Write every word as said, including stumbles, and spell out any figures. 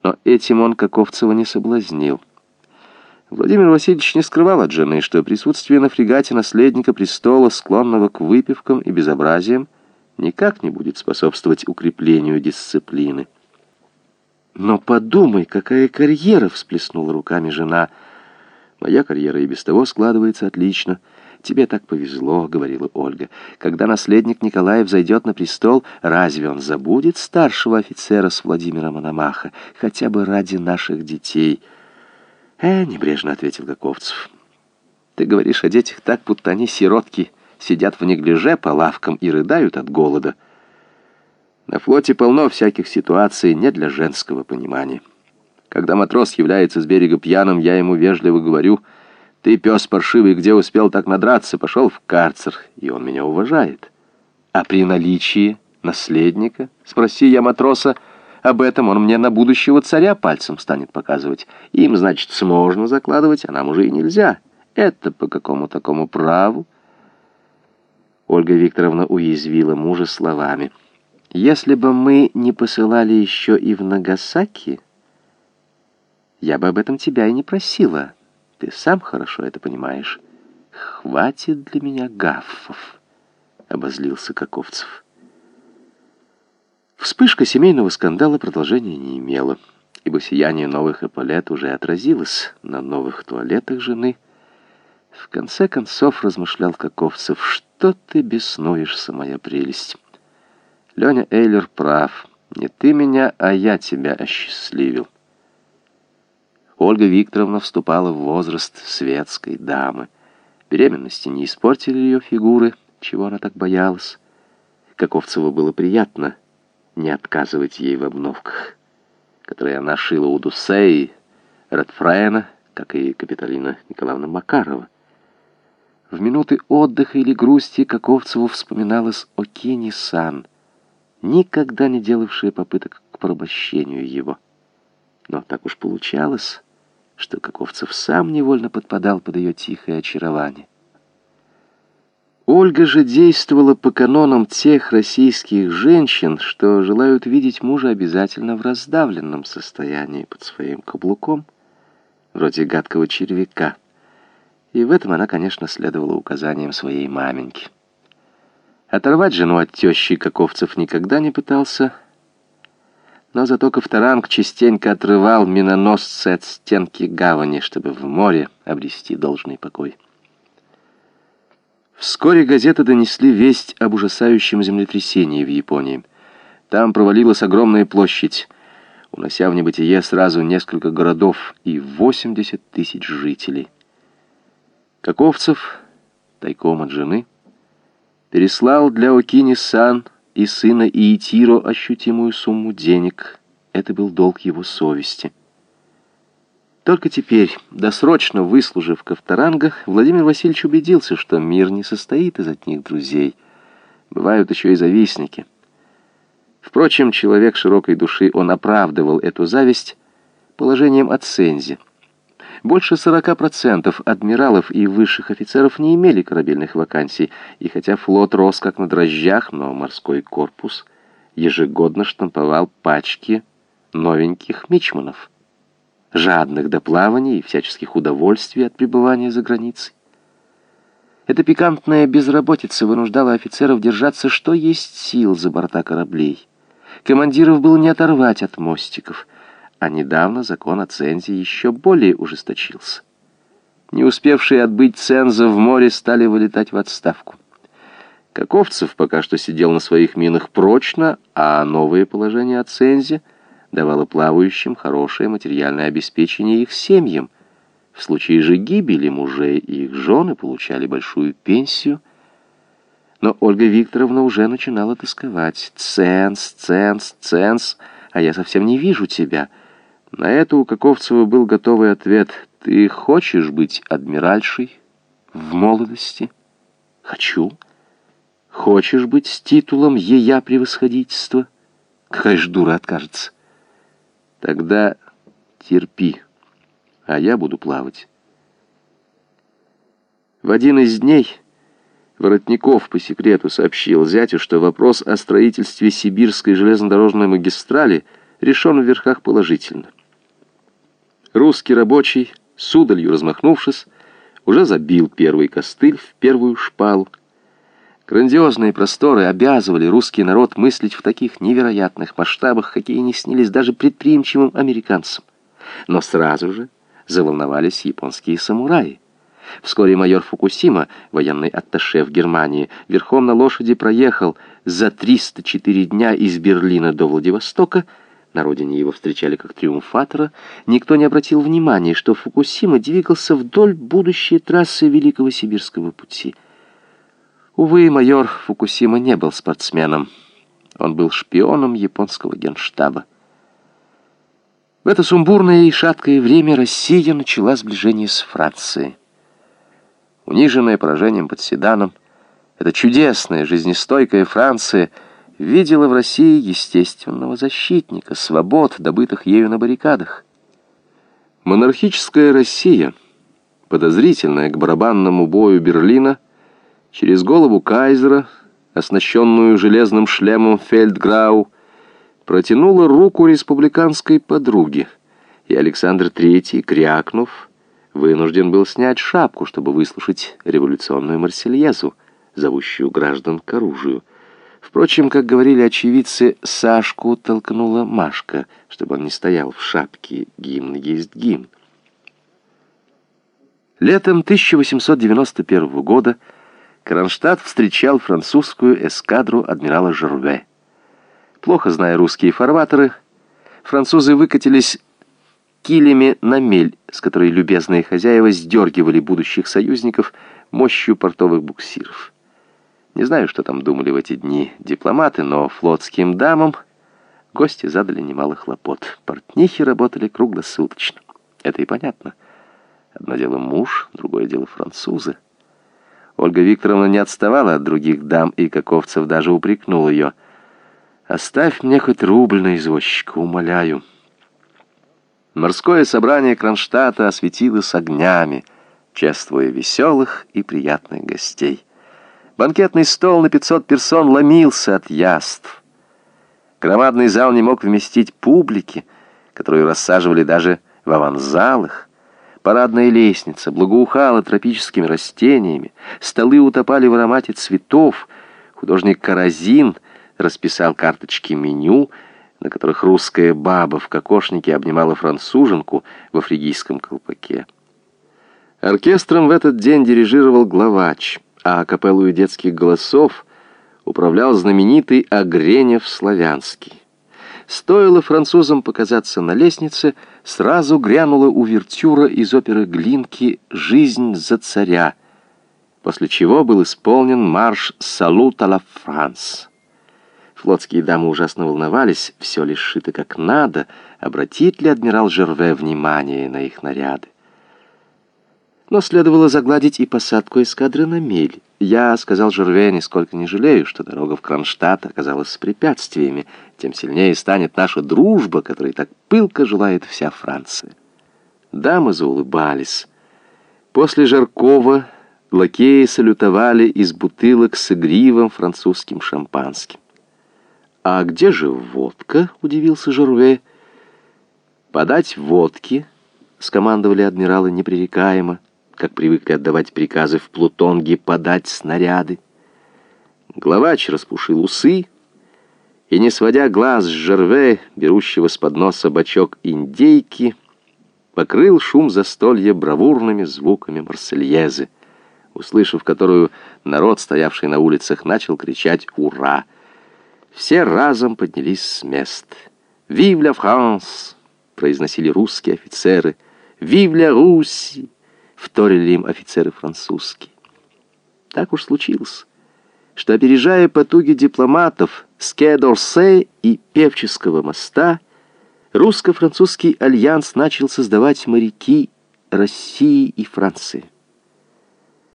Но этим он Каковцева не соблазнил. Владимир Васильевич не скрывал от жены, что присутствие на фрегате наследника престола, склонного к выпивкам и безобразиям, никак не будет способствовать укреплению дисциплины. «Но подумай, какая карьера!» — всплеснула руками жена. «Моя карьера и без того складывается отлично. Тебе так повезло», — говорила Ольга. «Когда наследник Николай взойдет на престол, разве он забудет старшего офицера с Владимира Мономаха, хотя бы ради наших детей?» «Э, — небрежно ответил Каковцев. — Ты говоришь о детях так, будто они сиротки, сидят в неглиже по лавкам и рыдают от голода. На флоте полно всяких ситуаций не для женского понимания. Когда матрос является с берега пьяным, я ему вежливо говорю: «Ты, пес паршивый, где успел так надраться? Пошел в карцер», и он меня уважает. А при наличии наследника, спроси я матроса об этом, он мне на будущего царя пальцем станет показывать. Им, значит, можно закладывать, а нам уже и нельзя. Это по какому такому праву?» Ольга Викторовна уязвила мужа словами: «Если бы мы не посылали еще и в Нагасаки, я бы об этом тебя и не просила. Ты сам хорошо это понимаешь». «Хватит для меня гаффов», — обозлился Каковцев. Вспышка семейного скандала продолжения не имела, ибо сияние новых эполет уже отразилось на новых туалетах жены. В конце концов, размышлял Каковцев, что ты беснуешься, моя прелесть. Леня Эйлер прав. Не ты меня, а я тебя осчастливил. Ольга Викторовна вступала в возраст светской дамы. Беременности не испортили ее фигуры, чего она так боялась. Каковцеву было приятно не отказывать ей в обновках, которые она шила у Дуссе и Редфрена, как и Капитолина Николаевна Макарова. В минуты отдыха или грусти Каковцеву вспоминалось о Кини-сан, никогда не делавшая попыток к порабощению его. Но так уж получалось, что Каковцев сам невольно подпадал под ее тихое очарование. Ольга же действовала по канонам тех российских женщин, что желают видеть мужа обязательно в раздавленном состоянии под своим каблуком, вроде гадкого червяка. И в этом она, конечно, следовала указаниям своей маменьки. Оторвать жену от тещи Каковцев никогда не пытался, но зато Ковторанг частенько отрывал миноносцы от стенки гавани, чтобы в море обрести должный покой. Вскоре газеты донесли весть об ужасающем землетрясении в Японии. Там провалилась огромная площадь, унося в небытие сразу несколько городов и восемьдесят тысяч жителей. Каковцев, тайком от жены, переслал для Окини-сан и сына Иитиро ощутимую сумму денег. Это был долг его совести. Только теперь, досрочно выслужив Ковторанга, Владимир Васильевич убедился, что мир не состоит из одних друзей. Бывают еще и завистники. Впрочем, человек широкой души, он оправдывал эту зависть положением о цензе. Больше сорока процентов адмиралов и высших офицеров не имели корабельных вакансий, и хотя флот рос как на дрожжах, но морской корпус ежегодно штамповал пачки новеньких мичманов, жадных до плавания и всяческих удовольствий от пребывания за границей. Эта пикантная безработица вынуждала офицеров держаться что есть сил за борта кораблей. Командиров было не оторвать от мостиков, а недавно закон о цензе еще более ужесточился. Не успевшие отбыть ценза в море стали вылетать в отставку. Каковцев пока что сидел на своих минах прочно, а новое положение о цензе давало плавающим хорошее материальное обеспечение их семьям. В случае же гибели мужей и их жены получали большую пенсию. Но Ольга Викторовна уже начинала тосковать. «Ценз, ценз, ценз, а я совсем не вижу тебя». На это у Каковцева был готовый ответ: «Ты хочешь быть адмиральшей в молодости?» «Хочу». «Хочешь быть с титулом ея превосходительства?» «Какая ж дура откажется?» «Тогда терпи, а я буду плавать». В один из дней Воротников по секрету сообщил зятю, что вопрос о строительстве сибирской железнодорожной магистрали решен в верхах положительно. Русский рабочий, с удалью размахнувшись, уже забил первый костыль в первую шпалу. Грандиозные просторы обязывали русский народ мыслить в таких невероятных масштабах, какие не снились даже предприимчивым американцам. Но сразу же заволновались японские самураи. Вскоре майор Фукусима, военный атташе в Германии, верхом на лошади проехал за триста четыре дня из Берлина до Владивостока. На родине его встречали как триумфатора. Никто не обратил внимания, что Фукусима двигался вдоль будущей трассы Великого Сибирского пути. Увы, майор Фукусима не был спортсменом. Он был шпионом японского генштаба. В это сумбурное и шаткое время Россия начала сближение с Францией. Униженная поражением под Седаном, эта чудесная, жизнестойкая Франция видела в России естественного защитника свобод, добытых ею на баррикадах. Монархическая Россия, подозрительная к барабанному бою Берлина, через голову кайзера, оснащенную железным шлемом фельдграу, протянула руку республиканской подруге, и Александр Третий, крякнув, вынужден был снять шапку, чтобы выслушать революционную Марсельезу, зовущую граждан к оружию. Впрочем, как говорили очевидцы, Сашку толкнула Машка, чтобы он не стоял в шапке. Гимн есть гимн. Летом тысяча восемьсот девяносто первого года Кронштадт встречал французскую эскадру адмирала Жерве. Плохо зная русские фарватеры, французы выкатились килями на мель, с которой любезные хозяева сдергивали будущих союзников мощью портовых буксиров. Не знаю, что там думали в эти дни дипломаты, но флотским дамам гости задали немало хлопот. Портнихи работали круглосуточно. Это и понятно. Одно дело муж, другое дело французы. Ольга Викторовна не отставала от других дам, и Каковцев даже упрекнул ее. «Оставь мне хоть рубль на извозчика, умоляю». Морское собрание Кронштадта осветилось огнями, чествуя веселых и приятных гостей. Банкетный стол на пятьсот персон ломился от яств. Громадный зал не мог вместить публики, которую рассаживали даже в аванзалах. Парадная лестница благоухала тропическими растениями, столы утопали в аромате цветов. Художник Каразин расписал карточки меню, на которых русская баба в кокошнике обнимала француженку во фригийском колпаке. Оркестром в этот день дирижировал главач, а капеллою детских голосов управлял знаменитый Огренев-Славянский. Стоило французам показаться на лестнице, сразу грянула увертюра из оперы Глинки «Жизнь за царя», после чего был исполнен марш «Салют а ла Франс». Флотские дамы ужасно волновались, все ли сшито как надо, обратит ли адмирал Жерве внимание на их наряды. Но следовало загладить и посадку эскадры на мель. Я, сказал Жерве, нисколько не жалею, что дорога в Кронштадт оказалась с препятствиями, тем сильнее станет наша дружба, которой так пылко желает вся Франция. Дамы заулыбались. После Жаркова лакеи салютовали из бутылок с игривым французским шампанским. «А где же водка?» — удивился Жерве. «Подать водки», — скомандовали адмиралы непререкаемо, как привыкли отдавать приказы в Плутонге подать снаряды. Главач распушил усы и, не сводя глаз с Жерве, берущего с подноса бочок индейки, покрыл шум застолья бравурными звуками Марсельезы, услышав которую народ, стоявший на улицах, начал кричать «Ура!». Все разом поднялись с мест. «Вив ля Франс!» — произносили русские офицеры. «Вив ля Руси!» — вторили им офицеры французские. Так уж случилось, что, опережая потуги дипломатов с Кэ-д'Орсе и Певческого моста, русско-французский альянс начал создавать моряки России и Франции.